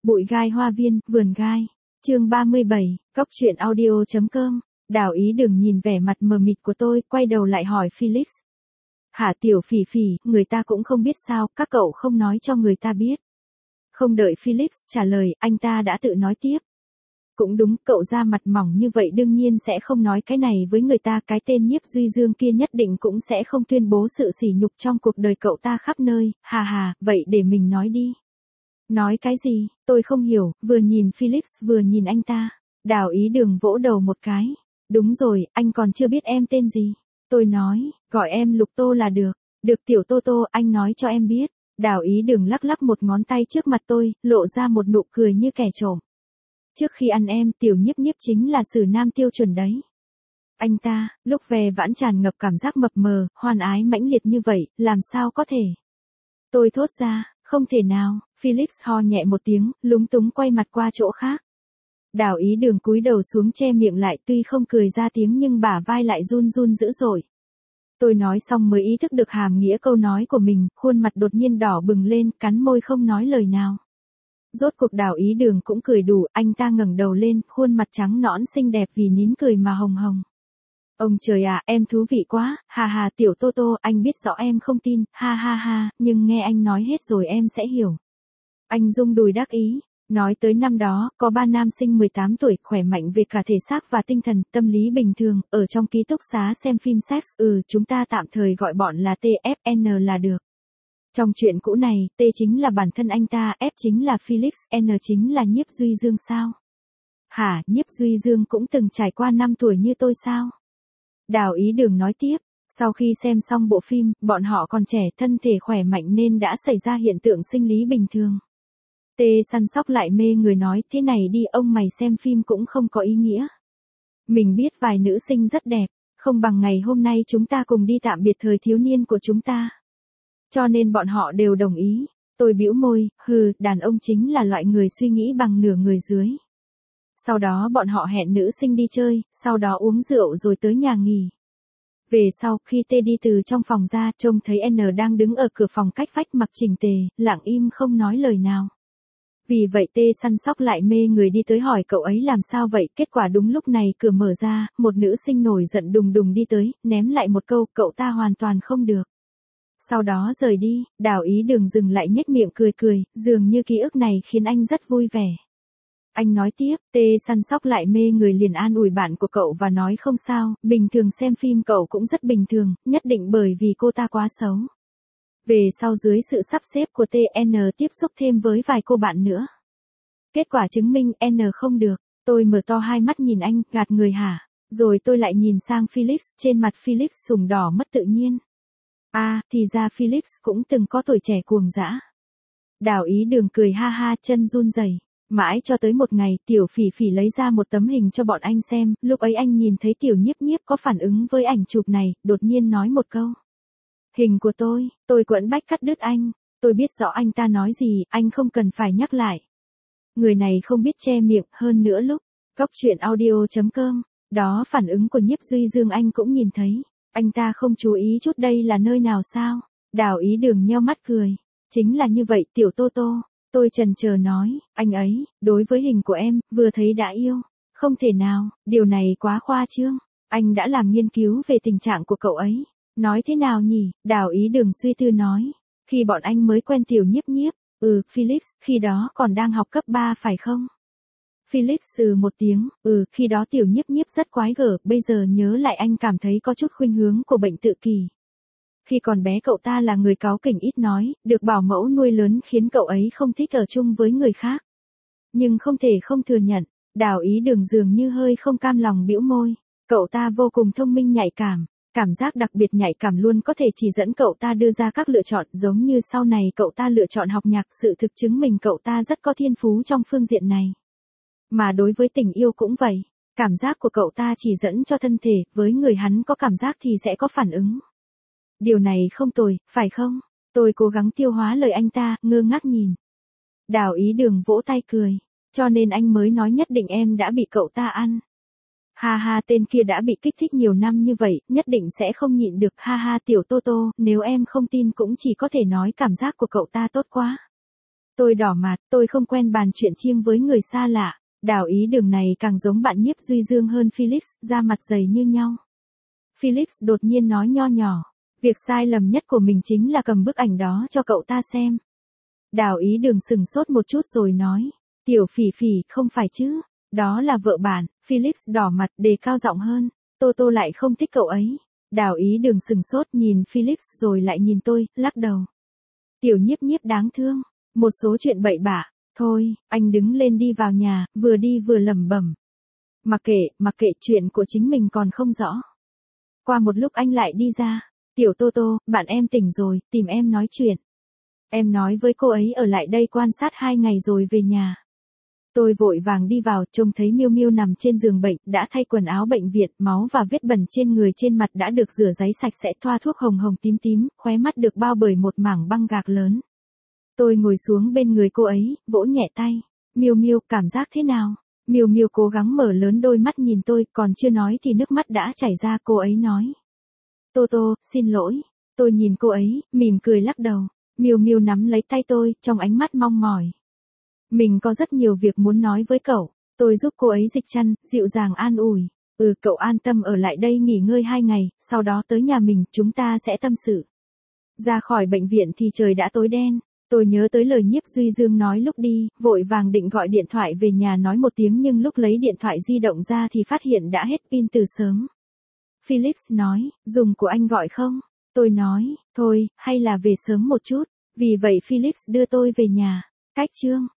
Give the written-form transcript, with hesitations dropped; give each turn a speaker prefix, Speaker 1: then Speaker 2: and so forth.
Speaker 1: Bụi gai hoa viên, vườn gai. Chương 37, Cóc truyện audio.com. Đào Ý Đường nhìn vẻ mặt mờ mịt của tôi, quay đầu lại hỏi Felix. Hả Tiểu Phỉ Phỉ, người ta cũng không biết sao, các cậu không nói cho người ta biết. Không đợi Felix trả lời, anh ta đã tự nói tiếp. Cũng đúng, cậu ra mặt mỏng như vậy đương nhiên sẽ không nói cái này với người ta, cái tên Nhiếp Duy Dương kia nhất định cũng sẽ không tuyên bố sự sỉ nhục trong cuộc đời cậu ta khắp nơi, hà hà, vậy để mình nói đi. Nói cái gì, tôi không hiểu, vừa nhìn Felix vừa nhìn anh ta. Đào Ý Đường vỗ đầu một cái. Đúng rồi, anh còn chưa biết em tên gì. Tôi nói, gọi em Lục Tô là được. Được Tiểu Tô Tô, anh nói cho em biết. Đào Ý Đường lắc lắc một ngón tay trước mặt tôi, lộ ra một nụ cười như kẻ trộm. Trước khi ăn em, Tiểu Nhiếp Nhiếp chính là xử nam tiêu chuẩn đấy. Anh ta, lúc về vãn tràn ngập cảm giác mập mờ, hoan ái mãnh liệt như vậy, làm sao có thể? Tôi thốt ra, không thể nào, Felix ho nhẹ một tiếng, lúng túng quay mặt qua chỗ khác. Đào Ý Đường cúi đầu xuống che miệng lại, tuy không cười ra tiếng nhưng bả vai lại run run dữ dội. Tôi nói xong mới ý thức được hàm nghĩa câu nói của mình, khuôn mặt đột nhiên đỏ bừng lên, cắn môi không nói lời nào. Rốt cuộc Đào Ý Đường cũng cười đủ, anh ta ngẩng đầu lên, khuôn mặt trắng nõn xinh đẹp vì nín cười mà hồng hồng. Ông trời à, em thú vị quá, hà hà Tiểu Tô Tô, anh biết rõ em không tin, ha ha ha, nhưng nghe anh nói hết rồi em sẽ hiểu. Anh rung đùi đắc ý, nói tới năm đó, có 3 nam sinh 18 tuổi, khỏe mạnh về cả thể xác và tinh thần, tâm lý bình thường, ở trong ký túc xá xem phim sex, chúng ta tạm thời gọi bọn là TFN là được. Trong chuyện cũ này, T chính là bản thân anh ta, F chính là Felix, N chính là Nhiếp Duy Dương sao? Hả, Nhiếp Duy Dương cũng từng trải qua 5 tuổi như tôi sao? Đào Ý Đường nói tiếp, sau khi xem xong bộ phim, bọn họ còn trẻ, thân thể khỏe mạnh nên đã xảy ra hiện tượng sinh lý bình thường. T săn sóc lại mê người nói, thế này đi ông mày xem phim cũng không có ý nghĩa. Mình biết vài nữ sinh rất đẹp, không bằng ngày hôm nay chúng ta cùng đi tạm biệt thời thiếu niên của chúng ta. Cho nên bọn họ đều đồng ý. Tôi bĩu môi, đàn ông chính là loại người suy nghĩ bằng nửa người dưới. Sau đó bọn họ hẹn nữ sinh đi chơi, sau đó uống rượu rồi tới nhà nghỉ. Về sau, khi T đi từ trong phòng ra, trông thấy N đang đứng ở cửa phòng cách vách mặc chỉnh tề, lặng im không nói lời nào. Vì vậy T săn sóc lại mê người đi tới hỏi cậu ấy làm sao vậy, kết quả đúng lúc này cửa mở ra, một nữ sinh nổi giận đùng đùng đi tới, ném lại một câu, cậu ta hoàn toàn không được. Sau đó rời đi, Đào Ý Đường dừng lại nhếch miệng cười cười, dường như ký ức này khiến anh rất vui vẻ. Anh nói tiếp, T săn sóc lại mê người liền an ủi bạn của cậu và nói không sao, bình thường xem phim cậu cũng rất bình thường, nhất định bởi vì cô ta quá xấu. Về sau dưới sự sắp xếp của TN tiếp xúc thêm với vài cô bạn nữa. Kết quả chứng minh N không được, tôi mở to hai mắt nhìn anh, gạt người hả? Rồi tôi lại nhìn sang Felix, trên mặt Felix sùng đỏ mất tự nhiên. Thì ra Felix cũng từng có tuổi trẻ cuồng dã. Đào Ý Đường cười ha ha, chân run rẩy. Mãi cho tới một ngày, Tiểu Phỉ Phỉ lấy ra một tấm hình cho bọn anh xem, lúc ấy anh nhìn thấy Tiểu Nhiếp Nhiếp có phản ứng với ảnh chụp này, đột nhiên nói một câu. Hình của tôi quẫn bách cắt đứt anh, tôi biết rõ anh ta nói gì, anh không cần phải nhắc lại. Người này không biết che miệng, hơn nữa lúc, Cóc truyện audio.com, đó phản ứng của Nhiếp Duy Dương anh cũng nhìn thấy. Anh ta không chú ý chút đây là nơi nào sao? Đào Ý Đường nheo mắt cười. Chính là như vậy Tiểu Tô Tô. Tôi chần chờ nói, anh ấy, đối với hình của em, vừa thấy đã yêu. Không thể nào, điều này quá khoa trương. Anh đã làm nghiên cứu về tình trạng của cậu ấy. Nói thế nào nhỉ? Đào Ý Đường suy tư nói. Khi bọn anh mới quen Tiểu Nhiếp Nhiếp, Felix, khi đó còn đang học cấp 3 phải không? Felix một tiếng, khi đó Tiểu Nhiếp Nhiếp rất quái gở, bây giờ nhớ lại anh cảm thấy có chút khuynh hướng của bệnh tự kỷ. Khi còn bé cậu ta là người cáu kỉnh ít nói, được bảo mẫu nuôi lớn khiến cậu ấy không thích ở chung với người khác. Nhưng không thể không thừa nhận, Đào Ý Đường dường như hơi không cam lòng bĩu môi. Cậu ta vô cùng thông minh nhạy cảm, cảm giác đặc biệt nhạy cảm luôn có thể chỉ dẫn cậu ta đưa ra các lựa chọn, giống như sau này cậu ta lựa chọn học nhạc, sự thực chứng minh cậu ta rất có thiên phú trong phương diện này. Mà đối với tình yêu cũng vậy, cảm giác của cậu ta chỉ dẫn cho thân thể, với người hắn có cảm giác thì sẽ có phản ứng. Điều này không tồi, phải không? Tôi cố gắng tiêu hóa lời anh ta, ngơ ngác nhìn. Đào Ý Đường vỗ tay cười, cho nên anh mới nói nhất định em đã bị cậu ta ăn. Ha ha, tên kia đã bị kích thích nhiều năm như vậy, nhất định sẽ không nhịn được, ha ha Tiểu Tô Tô, nếu em không tin cũng chỉ có thể nói cảm giác của cậu ta tốt quá. Tôi đỏ mặt, tôi không quen bàn chuyện chiêng với người xa lạ. Đảo ý đường này càng giống bạn Nhiếp Duy Dương hơn Felix, da mặt dày như nhau. Felix đột nhiên nói nho nhỏ. Việc sai lầm nhất của mình chính là cầm bức ảnh đó cho cậu ta xem. Đào ý đường sừng sốt một chút rồi nói. Tiểu Phỉ Phỉ, không phải chứ. Đó là vợ bạn. Felix đỏ mặt đề cao giọng hơn. Tô lại không thích cậu ấy. Đào ý đường sừng sốt nhìn Felix rồi lại nhìn tôi, lắc đầu. Tiểu Nhiếp Nhiếp đáng thương. Một số chuyện bậy bạ. Thôi, anh đứng lên đi vào nhà, vừa đi vừa lẩm bẩm. Mặc kệ chuyện của chính mình còn không rõ. Qua một lúc anh lại đi ra. Tiểu Tô, bạn em tỉnh rồi, tìm em nói chuyện. Em nói với cô ấy ở lại đây quan sát 2 ngày rồi về nhà. Tôi vội vàng đi vào, trông thấy Miu Miu nằm trên giường bệnh, đã thay quần áo bệnh viện, máu và vết bẩn trên người trên mặt đã được rửa ráy sạch sẽ, thoa thuốc hồng hồng tím tím, khóe mắt được bao bởi một mảng băng gạc lớn. Tôi ngồi xuống bên người cô ấy, vỗ nhẹ tay. Miu Miu, cảm giác thế nào? Miu Miu cố gắng mở lớn đôi mắt nhìn tôi, còn chưa nói thì nước mắt đã chảy ra, cô ấy nói. Tô, xin lỗi. Tôi nhìn cô ấy, mỉm cười lắc đầu. Miu Miu nắm lấy tay tôi, trong ánh mắt mong mỏi. Mình có rất nhiều việc muốn nói với cậu. Tôi giúp cô ấy dịch chăn, dịu dàng an ủi. Cậu an tâm ở lại đây nghỉ ngơi 2 ngày, sau đó tới nhà mình, chúng ta sẽ tâm sự. Ra khỏi bệnh viện thì trời đã tối đen. Tôi nhớ tới lời Nhiếp Duy Dương nói lúc đi, vội vàng định gọi điện thoại về nhà nói một tiếng nhưng lúc lấy điện thoại di động ra thì phát hiện đã hết pin từ sớm. Felix nói, dùng của anh gọi không? Tôi nói, thôi, hay là về sớm một chút. Vì vậy Felix đưa tôi về nhà. Cách chương